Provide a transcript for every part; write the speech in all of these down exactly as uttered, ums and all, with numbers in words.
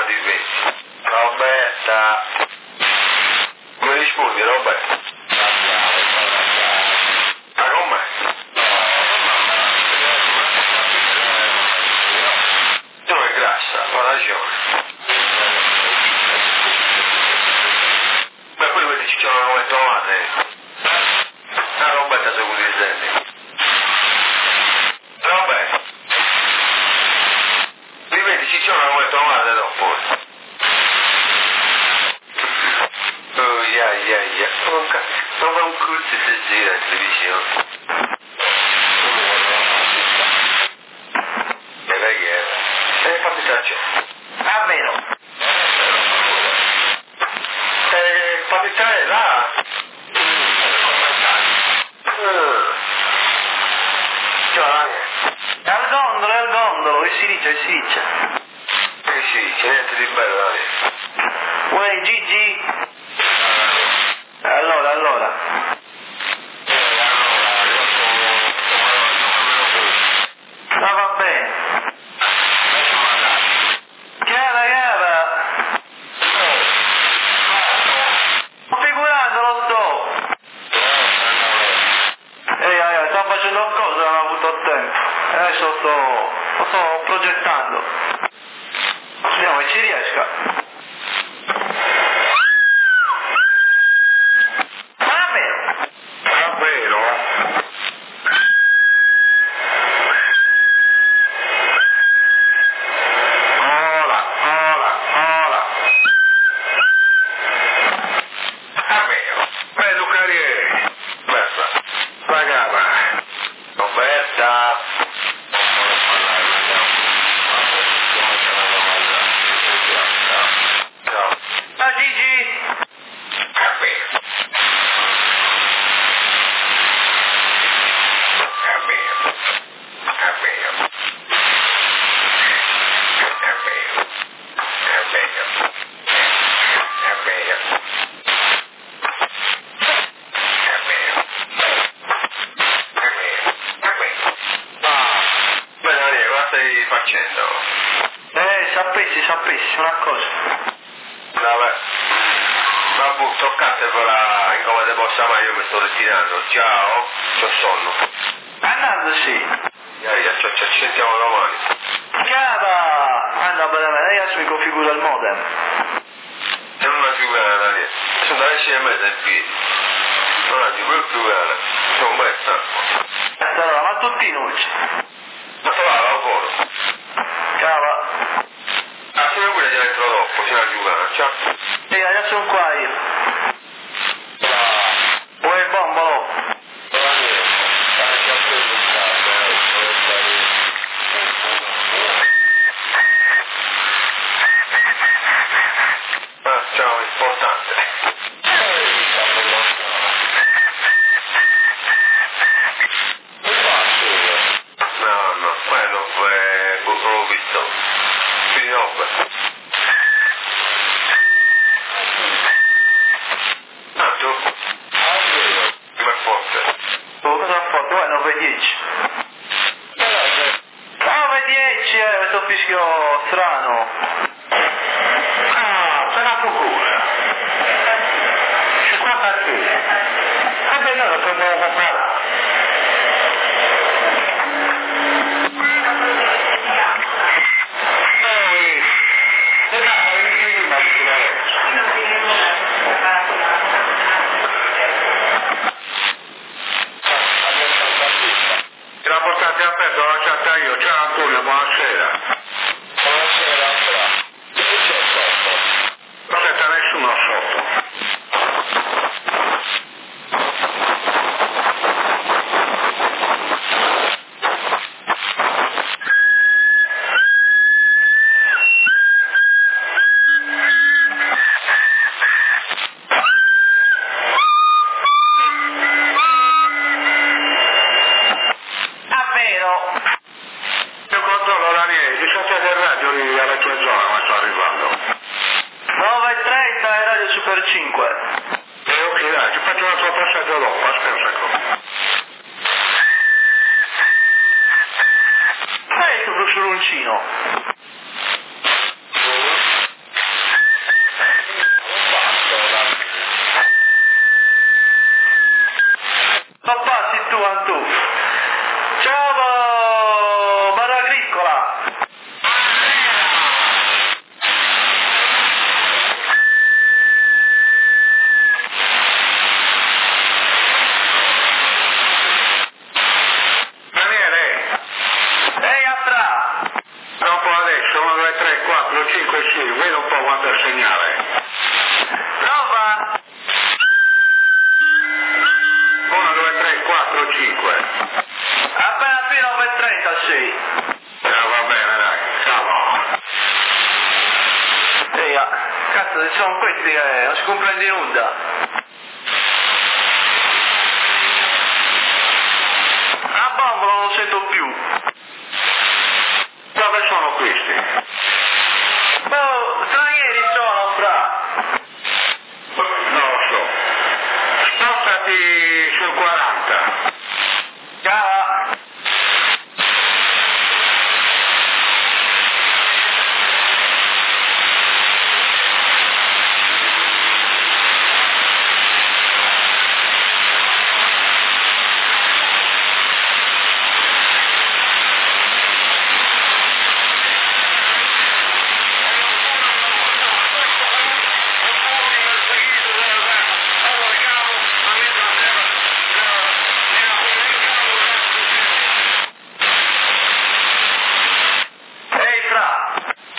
chiamata di venti. Roberta. Mi rispondi, Roberta? Ma com'è? Tu è grassa, ha ragione. Ma poi vedi ci sono come tomate. La Roberta se vuoi senti. Roberta. Rivedi ci sono come tomate dopo. Oh yeah yeah yeah. Non fa un cazzo se gira in televisione. E lei che è? E fammi stare. A meno. E fammi stare là. Al gondolo, al gondolo, e si dice, e si dice. E si dice, niente di bello da dire. Uè, Gigi. Allora, allora. Ma va bene. Chiara, chiara. Sto figurando, lo sto. Ehi, eh, sto facendo cose, non ho avuto tempo. Adesso sto, lo sto progettando. Vediamo che ci riesca. Davvero? Davvero? Ola, ola, ola. Davvero? Bello carriere. Roberta. Pagava. Roberta. Ciao Gigi. Davvero. Davvero. Davvero. Davvero. Davvero. Davvero. Beh, Daniele, cosa stai facendo? Eh, sapessi, sapessi, una cosa. Vabbè. Vabbè, toccate per la... in come te possa mai, io mi sto ritirando. Ciao, c'ho sonno. Andando, sì. Yeah, yeah, ci, ci sentiamo domani. Chiara! Anda bene, bene, adesso mi configura il modem. È una figura, Daniele. Sono da esci e mezza in piedi. Non è di quel figura. Sono mai stanco. Allora, ma tutti i nuci. Ma te va, lavoro. Cava. Ah, se ne pure ti entro dopo, c'è una giocata, ciao. Sì, adesso sono qua io. Vuoi il bombolo? Ah, ciao, importante. No, no, quello è... non l'ho visto. Quindi no, beh. Ah, tu? Come è forte? Oh, cosa è forte? Guarda, nove dieci. nove dieci, eh, questo fischio strano. Ah, se la procura. cinquanta a te. Vabbè, noi lo dobbiamo comprare. Te la portate a pezzo, l'ho lasciata io. Ciao Antonio, buonasera. Buonasera, che c'è sotto? Non c'è nessuno sotto. Io controllo Daniele, diciassette radio lì alla tua zona, ma sto arrivando. nove e trenta e Radio Super cinque. Eh ok dai, ti faccio un altro passaggio dopo, aspetta un secondo. Sai questo bruscioloncino? vedo un po' quanto è il segnale. Prova! uno, due, tre, quattro, cinque. Appena fino a nove e trenta sei. Eh, va bene, dai, ciao. Ehi, ah, cazzo, ci sono questi che non si comprende nulla. La bombola non lo sento più. Dove sono questi? Oh, stranieri sono, fra. Non lo so. Spostati sul quaranta. Ciao. Ehi, fra.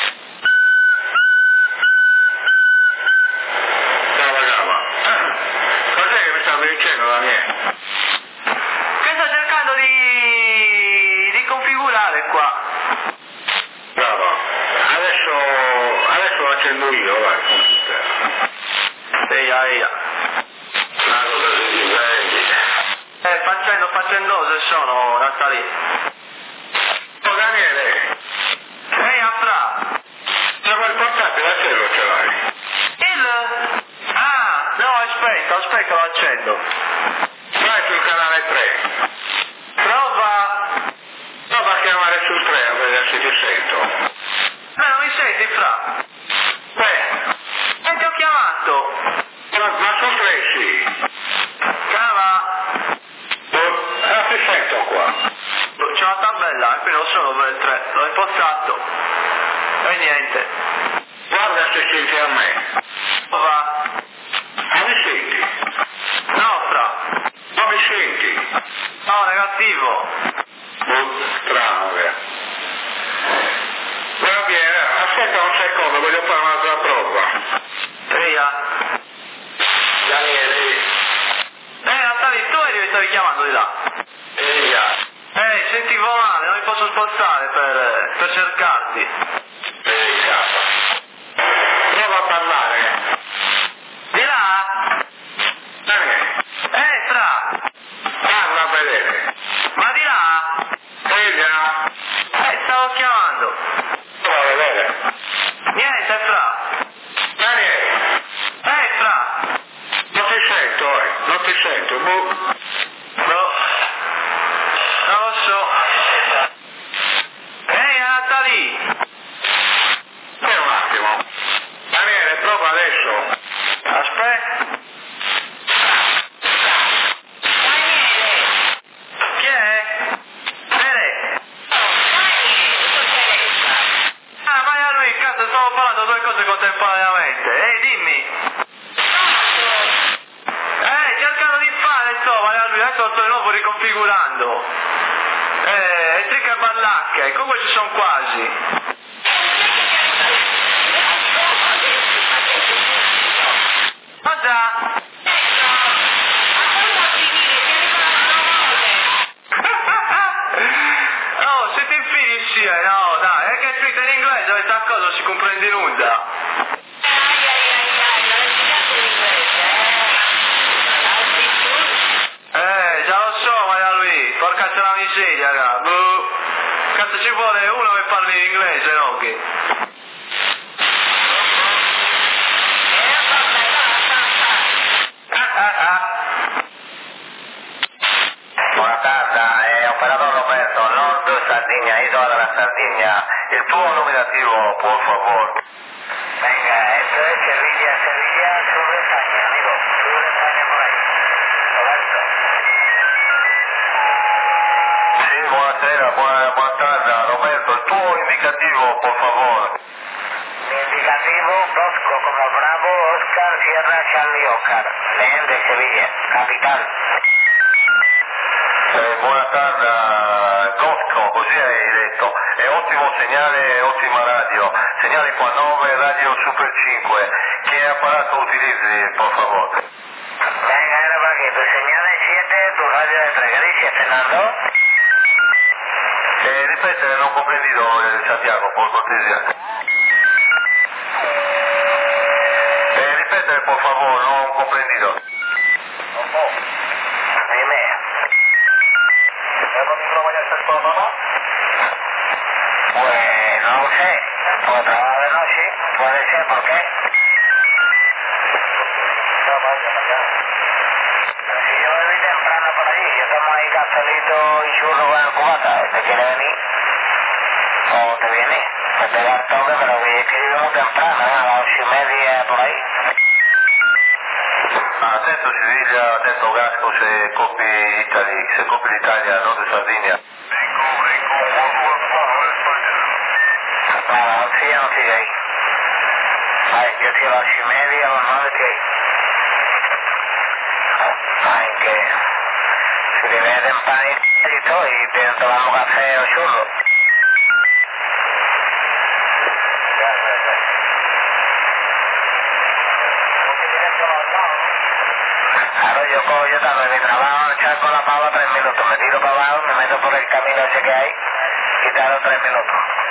Ciao, ragazza. Cos'è che mi stavi dicendo, Daniele? Che sto cercando di... di configurare qua. Bravo. Adesso, adesso lo accendo io, vai, computer. Ehi, ehi. Ma cosa ti prendi? Eh, facendo, facendo se sono, Natali. Oh, Daniele, Ehi, fra. c'è quel portatile a cielo ce l'hai? Il... Ah, no, aspetta, aspetta, lo accendo. Vai sul canale tre. Prova. Prova a chiamare sul tre a vedere se ti sento. Eh, non mi senti, fra? Beh, Eh, ti ho chiamato. ma, ma sul tre sì. Cava. Oh, eh, ti sento qua. C'è una tabella, e qui non sono per il tre. L'ho impostato. E niente. Guarda se senti a me. Prova. Ma mi senti? No, fra. Non mi senti? No, negativo. Oh, strano che. Va bene, aspetta un secondo, voglio fare un'altra prova. Eia. Daniele, Eh, Natali, tu eri, mi stavi chiamando di là. ehi, Ehi, sentivo male, non mi posso spostare per, per cercarti. ehi, cazzo. Prova a parlare. Di là? Daniele, Eh, fra. parla a vedere. Ma di là? Ehi, già. Eh, stavo chiamando. Prova a vedere. Niente, fra. Daniele, Eh, fra. non ti sento, eh, non ti sento. Boh. No. Non lo so. Ehi, Natali. Aspetta un attimo. Daniele, prova adesso. Aspetta. Chi è? Bene. Ah, ma a lui, cazzo, stavo parlando due cose contemporaneamente. Ehi, dimmi. Eh, cercando di fare, insomma, a lui, adesso lo sto di nuovo riconfigurando. Eh, e tricca e ballacche, e comunque ci sono quasi. Cosa? Oh, siete infili insieme, no, dai, è che è scritto in inglese, questa cosa non si comprende nulla. Eh, già lo so, Maria Luì, porca c'è la miseria, raga. Boh. Cazzo ci vuole uno che parli in inglese, no? Che... Ah, ah, ah. Buona tarda, è operatore Roberto, Nord Sardegna, Isola della Sardegna. Il tuo nominativo, por favor. Venga, esto es Sevilla, Sevilla, Sur de España, amigo. Sur de España por ahí. Roberto. Sì, buonasera, buona, buona tarda, Roberto. Il tuo indicativo, por favor. Mi indicativo, Bosco, como Bravo, Oscar, Sierra, Charlie, Oscar. León de Sevilla, capital. Eh, buona tarda, Bosco, così hai detto. È otto ottimo segnale, ottima radio. Segnale qua nove, radio Super cinque. ¿Qué aparato utilizzi, por favor? Venga, era por aquí. Tu señal es siete, tu radio es tres. ¿Qué dices, Fernando? Eh, ripetere, non ho comprendido, eh, Santiago, por cortesia. Eh, ripetere, por favor, non ho comprendido. Dime. ¿Es lo mismo mañana estar con mamá? Pues no lo sé. Pues trabajo de noche. Puede ser, ¿por qué? No, vaya, mañana. Si yo bebí temprano por allí, yo tomo ahí cafelito y churro con el cubata. ¿Te quiere venir? ¿O te viene? Te pega el toque, pero es que yo muy temprano, ¿eh? A las ocho y media por ahí. Attento Siviglia, attento Gasco, se copi Italy, se copi l'Italia, non di Sardegna. Nada, once ya no sigue ahí. Ay, yo estoy a las ocho y media, a las nueve que hay. Ay, que si te vienes tempranito y todo, y te tomamos café o churro. Ya, ya, ya. ¿Por qué tienes trabajado? Claro, yo cojo, yo también mi trabajo, echar con la pava tres minutos, me tiro para abajo, me meto por el camino ese que hay y tardo tres minutos.